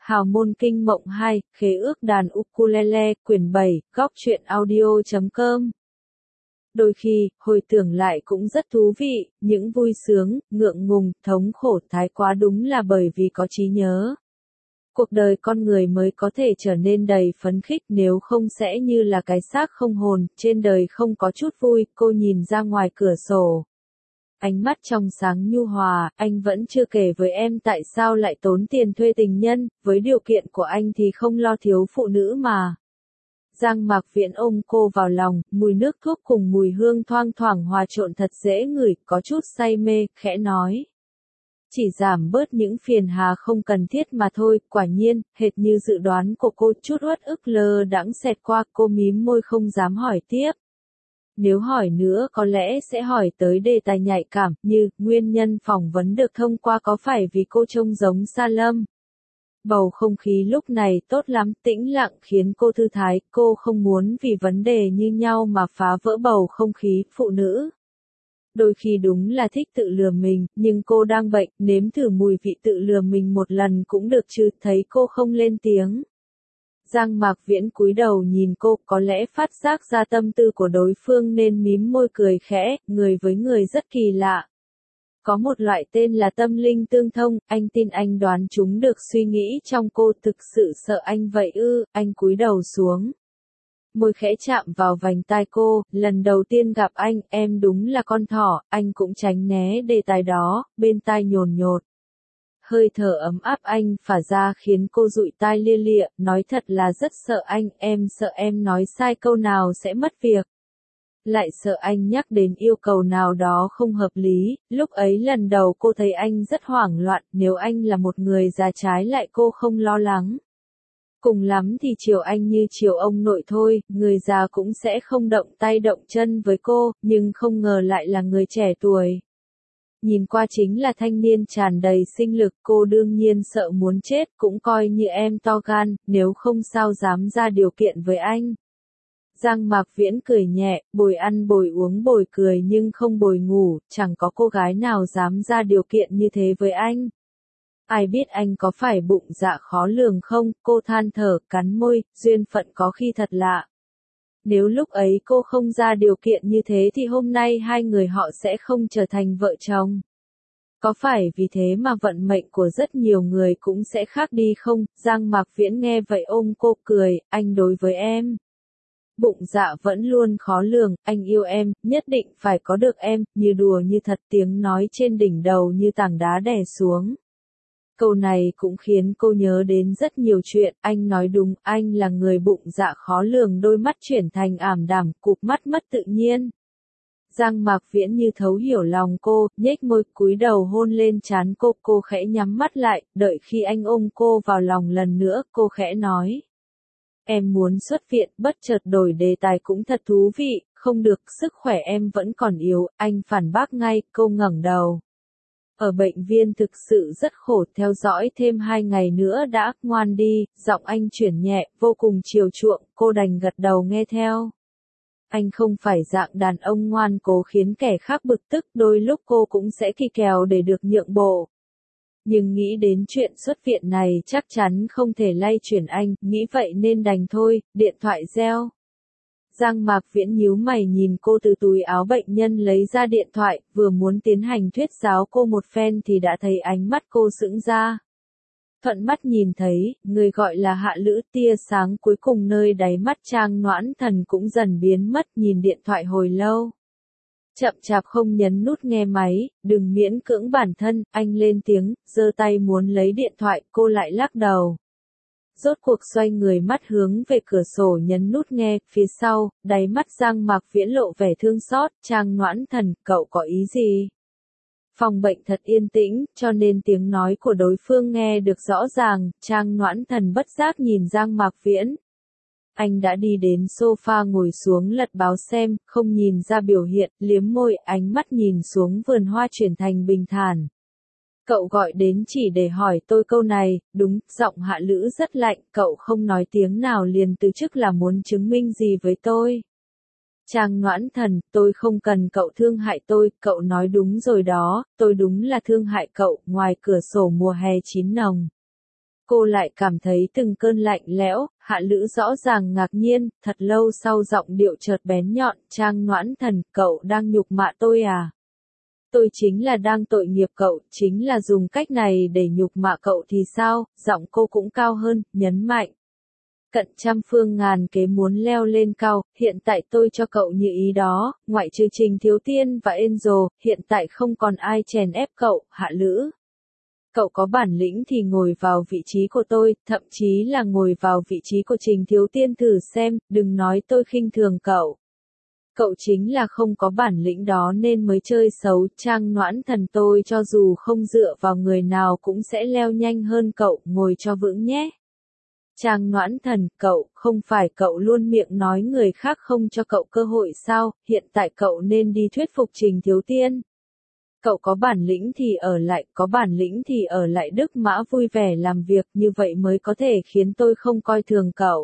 Hào môn kinh mộng 2, khế ước đàn ukulele, quyển 7, góc truyện audio.com. Đôi khi, hồi tưởng lại cũng rất thú vị, những vui sướng, ngượng ngùng, thống khổ thái quá đúng là bởi vì có trí nhớ. Cuộc đời con người mới có thể trở nên đầy phấn khích, nếu không sẽ như là cái xác không hồn, trên đời không có chút vui. Cô nhìn ra ngoài cửa sổ. Ánh mắt trong sáng nhu hòa, anh vẫn chưa kể với em tại sao lại tốn tiền thuê tình nhân, với điều kiện của anh thì không lo thiếu phụ nữ mà. Giang Mạc Viễn ôm cô vào lòng, mùi nước thuốc cùng mùi hương thoang thoảng hòa trộn thật dễ ngửi, có chút say mê, khẽ nói. Chỉ giảm bớt những phiền hà không cần thiết mà thôi. Quả nhiên, hệt như dự đoán của cô, chút uất ức lơ đãng xẹt qua, cô mím môi không dám hỏi tiếp. Nếu hỏi nữa có lẽ sẽ hỏi tới đề tài nhạy cảm, như, nguyên nhân phỏng vấn được thông qua có phải vì cô trông giống Sa Lâm. Bầu không khí lúc này tốt lắm, tĩnh lặng khiến cô thư thái, cô không muốn vì vấn đề như nhau mà phá vỡ bầu không khí. Phụ nữ đôi khi đúng là thích tự lừa mình, nhưng cô đang bệnh, nếm thử mùi vị tự lừa mình một lần cũng được chứ. Thấy cô không lên tiếng, Giang Mạc Viễn cúi đầu nhìn cô, có lẽ phát giác ra tâm tư của đối phương nên mím môi cười khẽ. Người với người rất kỳ lạ. Có một loại tên là tâm linh tương thông, anh tin anh đoán chúng được suy nghĩ trong cô. Thực sự sợ anh vậy ư? Anh cúi đầu xuống. Môi khẽ chạm vào vành tai cô, lần đầu tiên gặp anh, em đúng là con thỏ. Anh cũng tránh né đề tài đó, bên tai nhồn nhột. Hơi thở ấm áp anh phả ra khiến cô dụi tai lia lịa, nói thật là rất sợ anh, em sợ em nói sai câu nào sẽ mất việc. Lại sợ anh nhắc đến yêu cầu nào đó không hợp lý. Lúc ấy lần đầu cô thấy anh rất hoảng loạn, nếu anh là một người già trái lại cô không lo lắng. Cùng lắm thì chiều anh như chiều ông nội thôi, người già cũng sẽ không động tay động chân với cô, nhưng không ngờ lại là người trẻ tuổi. Nhìn qua chính là thanh niên tràn đầy sinh lực, cô đương nhiên sợ muốn chết, cũng coi như em to gan, nếu không sao dám ra điều kiện với anh. Giang Mạc Viễn cười nhẹ, bồi ăn bồi uống bồi cười nhưng không bồi ngủ, chẳng có cô gái nào dám ra điều kiện như thế với anh. Ai biết anh có phải bụng dạ khó lường không? Cô than thở, cắn môi, duyên phận có khi thật lạ. Nếu lúc ấy cô không ra điều kiện như thế thì hôm nay hai người họ sẽ không trở thành vợ chồng. Có phải vì thế mà vận mệnh của rất nhiều người cũng sẽ khác đi không? Giang Mạc Viễn nghe vậy ôm cô cười, anh đối với em. Bụng dạ vẫn luôn khó lường, anh yêu em, nhất định phải có được em, như đùa như thật. Tiếng nói trên đỉnh đầu như tảng đá đè xuống. Câu này cũng khiến cô nhớ đến rất nhiều chuyện. Anh nói đúng, anh là người bụng dạ khó lường. Đôi mắt chuyển thành ảm đạm, cụp mắt mất tự nhiên. Giang Mạc Viễn như thấu hiểu lòng cô, nhếch môi cúi đầu hôn lên trán cô. Cô khẽ nhắm mắt lại, đợi khi anh ôm cô vào lòng lần nữa, cô khẽ nói. Em muốn xuất viện. Bất chợt đổi đề tài cũng thật thú vị. Không được, sức khỏe em vẫn còn yếu. Anh phản bác ngay. Cô ngẩng đầu. Ở bệnh viện thực sự rất khổ, theo dõi thêm 2 ngày nữa đã. Ngoan đi. Giọng anh chuyển nhẹ, vô cùng chiều chuộng. Cô đành gật đầu nghe theo. Anh không phải dạng đàn ông ngoan cố khiến kẻ khác bực tức, đôi lúc cô cũng sẽ kỳ kèo để được nhượng bộ. Nhưng nghĩ đến chuyện xuất viện này chắc chắn không thể lay chuyển anh, nghĩ vậy nên đành thôi. Điện thoại reo. Giang Mạc Viễn nhíu mày nhìn cô, từ túi áo bệnh nhân lấy ra điện thoại, vừa muốn tiến hành thuyết giáo cô một phen thì đã thấy ánh mắt cô sững ra. Thuận mắt nhìn thấy, người gọi là Hạ Lữ. Tia sáng cuối cùng nơi đáy mắt Trang Noãn Thần cũng dần biến mất, nhìn điện thoại hồi lâu. Chậm chạp không nhấn nút nghe máy. Đừng miễn cưỡng bản thân, anh lên tiếng, giơ tay muốn lấy điện thoại, cô lại lắc đầu. Rốt cuộc xoay người mắt hướng về cửa sổ nhấn nút nghe. Phía sau, đáy mắt Giang Mạc Viễn lộ vẻ thương xót. Trang Noãn Thần, cậu có ý gì? Phòng bệnh thật yên tĩnh, cho nên tiếng nói của đối phương nghe được rõ ràng. Trang Noãn Thần bất giác nhìn Giang Mạc Viễn. Anh đã đi đến sofa ngồi xuống lật báo xem, không nhìn ra biểu hiện, liếm môi, ánh mắt nhìn xuống vườn hoa chuyển thành bình thản. Cậu gọi đến chỉ để hỏi tôi câu này. Đúng. Giọng Hạ Lữ rất lạnh, cậu không nói tiếng nào liền từ chức là muốn chứng minh gì với tôi? Trang Noãn Thần, tôi không cần cậu thương hại tôi, cậu nói đúng rồi đó, tôi đúng là thương hại cậu. Ngoài cửa sổ mùa hè chín nồng. Cô lại cảm thấy từng cơn lạnh lẽo, Hạ Lữ rõ ràng ngạc nhiên, thật lâu sau giọng điệu chợt bén nhọn, Trang Noãn Thần, cậu đang nhục mạ tôi à? Tôi chính là đang tội nghiệp cậu, chính là dùng cách này để nhục mạ cậu thì sao? Giọng cô cũng cao hơn, nhấn mạnh. Cận trăm phương ngàn kế muốn leo lên cao, hiện tại tôi cho cậu như ý đó, ngoại trừ Trình Thiếu Tiên và Angel, hiện tại không còn ai chèn ép cậu, Hạ Lữ. Cậu có bản lĩnh thì ngồi vào vị trí của tôi, thậm chí là ngồi vào vị trí của Trình Thiếu Tiên thử xem, đừng nói tôi khinh thường cậu. Cậu chính là không có bản lĩnh đó nên mới chơi xấu, Trang Noãn Thần, tôi cho dù không dựa vào người nào cũng sẽ leo nhanh hơn cậu, ngồi cho vững nhé. Trang Noãn Thần, cậu, không phải cậu luôn miệng nói người khác không cho cậu cơ hội sao, hiện tại cậu nên đi thuyết phục Trình Thiếu Tiên. Cậu có bản lĩnh thì ở lại, có bản lĩnh thì ở lại Đức Mã vui vẻ làm việc, như vậy mới có thể khiến tôi không coi thường cậu.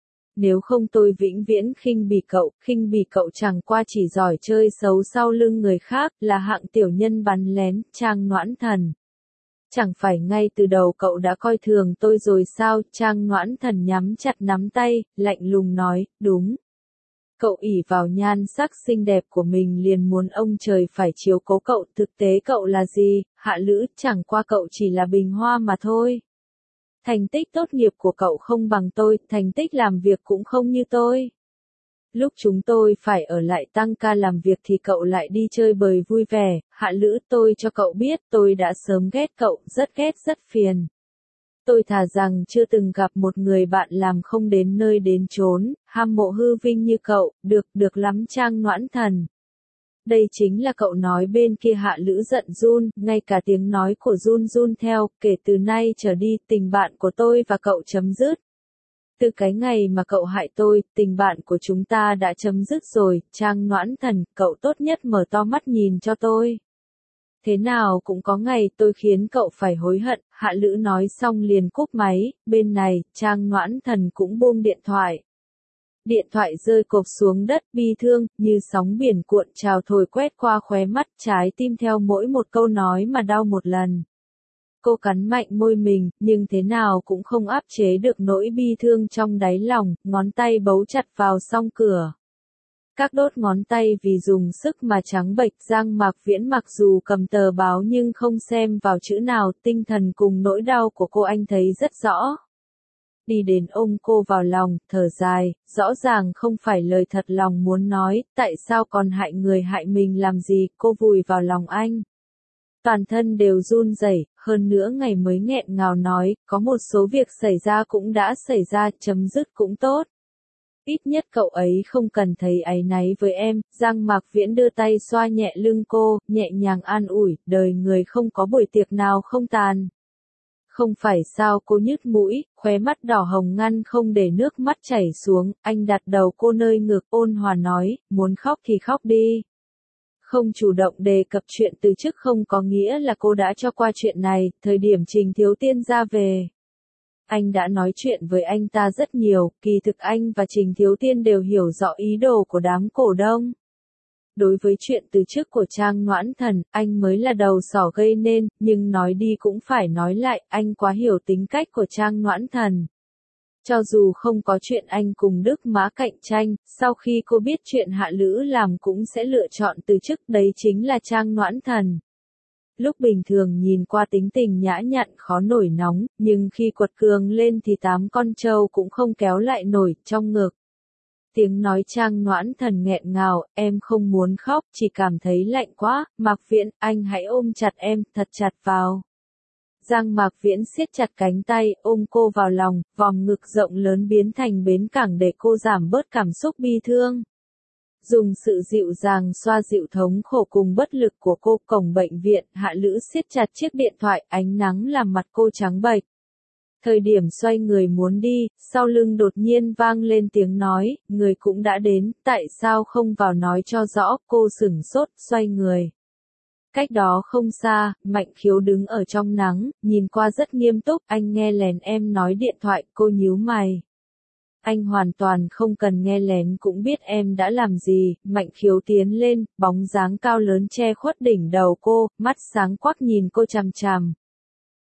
Nếu không tôi vĩnh viễn khinh bỉ cậu chẳng qua chỉ giỏi chơi xấu sau lưng người khác, là hạng tiểu nhân bắn lén, Trang Noãn Thần. Chẳng phải ngay từ đầu cậu đã coi thường tôi rồi sao? Trang Noãn Thần nhắm chặt nắm tay, lạnh lùng nói, đúng. Cậu ỷ vào nhan sắc xinh đẹp của mình liền muốn ông trời phải chiếu cố cậu, thực tế cậu là gì? Hạ Lữ, chẳng qua cậu chỉ là bình hoa mà thôi. Thành tích tốt nghiệp của cậu không bằng tôi, thành tích làm việc cũng không như tôi. Lúc chúng tôi phải ở lại tăng ca làm việc thì cậu lại đi chơi bời vui vẻ, Hạ Lữ, tôi cho cậu biết tôi đã sớm ghét cậu, rất phiền. Tôi thà rằng chưa từng gặp một người bạn làm không đến nơi đến chốn, ham mộ hư vinh như cậu, được lắm Trang Noãn Thần. Đây chính là cậu nói. Bên kia Hạ Lữ giận run, ngay cả tiếng nói của run theo, kể từ nay trở đi tình bạn của tôi và cậu chấm dứt. Từ cái ngày mà cậu hại tôi, tình bạn của chúng ta đã chấm dứt rồi, Trang Noãn Thần, cậu tốt nhất mở to mắt nhìn cho tôi. Thế nào cũng có ngày tôi khiến cậu phải hối hận, Hạ Lữ nói xong liền cúp máy, bên này, Trang Noãn Thần cũng buông điện thoại. Điện thoại rơi cộp xuống đất, bi thương, như sóng biển cuộn trào thổi quét qua khóe mắt, trái tim theo mỗi một câu nói mà đau một lần. Cô cắn mạnh môi mình, nhưng thế nào cũng không áp chế được nỗi bi thương trong đáy lòng, ngón tay bấu chặt vào song cửa. Các đốt ngón tay vì dùng sức mà trắng bệch, Giang Mạc Viễn mặc dù cầm tờ báo nhưng không xem vào chữ nào, tinh thần cùng nỗi đau của cô anh thấy rất rõ. Đi đến ôm cô vào lòng, thở dài, rõ ràng không phải lời thật lòng muốn nói, tại sao còn hại người hại mình làm gì, cô vùi vào lòng anh. Toàn thân đều run rẩy, hơn nữa ngày mới nghẹn ngào nói, có một số việc xảy ra cũng đã xảy ra, chấm dứt cũng tốt. Ít nhất cậu ấy không cần thấy áy náy với em, Giang Mạc Viễn đưa tay xoa nhẹ lưng cô, nhẹ nhàng an ủi, đời người không có buổi tiệc nào không tàn. Không phải sao? Cô nhức mũi, khóe mắt đỏ hồng ngăn không để nước mắt chảy xuống, anh đặt đầu cô nơi ngực ôn hòa nói, muốn khóc thì khóc đi. Không chủ động đề cập chuyện từ chức không có nghĩa là cô đã cho qua chuyện này, thời điểm Trình Thiếu Tiên ra về. Anh đã nói chuyện với anh ta rất nhiều, kỳ thực anh và Trình Thiếu Tiên đều hiểu rõ ý đồ của đám cổ đông. Đối với chuyện từ chức của Trang Noãn Thần, anh mới là đầu sỏ gây nên, nhưng nói đi cũng phải nói lại, anh quá hiểu tính cách của Trang Noãn Thần. Cho dù không có chuyện anh cùng Đức Mã cạnh tranh, sau khi cô biết chuyện Hạ Lữ làm cũng sẽ lựa chọn từ chức, đấy chính là Trang Noãn Thần. Lúc bình thường nhìn qua tính tình nhã nhặn khó nổi nóng, nhưng khi quật cường lên thì 8 con trâu cũng không kéo lại nổi, trong ngực. Tiếng nói Trang Noãn Thần nghẹn ngào, em không muốn khóc, chỉ cảm thấy lạnh quá, Mạc Viễn, anh hãy ôm chặt em, thật chặt vào. Giang Mạc Viễn siết chặt cánh tay, ôm cô vào lòng, vòng ngực rộng lớn biến thành bến cảng để cô giảm bớt cảm xúc bi thương. Dùng sự dịu dàng xoa dịu thống khổ cùng bất lực của cô. Cổng bệnh viện, Hạ Lữ siết chặt chiếc điện thoại, ánh nắng làm mặt cô trắng bệch. Thời điểm xoay người muốn đi, sau lưng đột nhiên vang lên tiếng nói, người cũng đã đến, tại sao không vào nói cho rõ, cô sửng sốt, xoay người. Cách đó không xa, Mạnh Khiếu đứng ở trong nắng, nhìn qua rất nghiêm túc, anh nghe lén em nói điện thoại, cô nhíu mày. Anh hoàn toàn không cần nghe lén cũng biết em đã làm gì, Mạnh Khiếu tiến lên, bóng dáng cao lớn che khuất đỉnh đầu cô, mắt sáng quắc nhìn cô chằm chằm.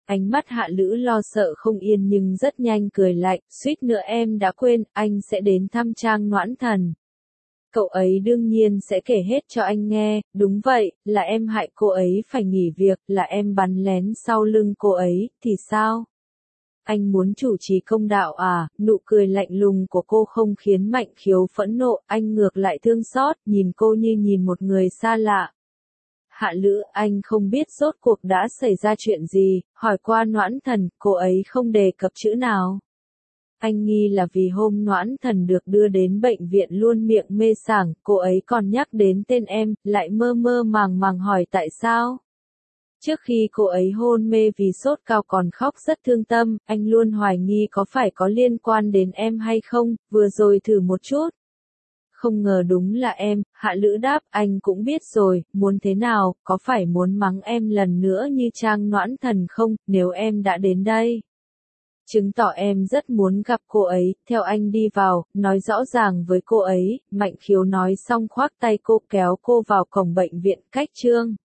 Ánh mắt Hạ Lữ lo sợ không yên nhưng rất nhanh cười lạnh, suýt nữa em đã quên, anh sẽ đến thăm Trang Noãn Thần. Cậu ấy đương nhiên sẽ kể hết cho anh nghe, đúng vậy, là em hại cô ấy phải nghỉ việc, là em bắn lén sau lưng cô ấy, thì sao? Anh muốn chủ trì công đạo à? Nụ cười lạnh lùng của cô không khiến Mạnh Khiếu phẫn nộ, anh ngược lại thương xót, nhìn cô như nhìn một người xa lạ. Hạ Lữ, anh không biết rốt cuộc đã xảy ra chuyện gì, hỏi qua Noãn Thần, cô ấy không đề cập chữ nào. Anh nghi là vì hôm Noãn Thần được đưa đến bệnh viện luôn miệng mê sảng, cô ấy còn nhắc đến tên em, lại mơ mơ màng màng hỏi tại sao. Trước khi cô ấy hôn mê vì sốt cao còn khóc rất thương tâm, anh luôn hoài nghi có phải có liên quan đến em hay không, vừa rồi thử một chút. Không ngờ đúng là em, Hạ Lữ đáp, anh cũng biết rồi, muốn thế nào, có phải muốn mắng em lần nữa như Trang Noãn Thần không, nếu em đã đến đây. Chứng tỏ em rất muốn gặp cô ấy, theo anh đi vào, nói rõ ràng với cô ấy, Mạnh Khiếu nói xong khoác tay cô kéo cô vào cổng bệnh viện cách Trương.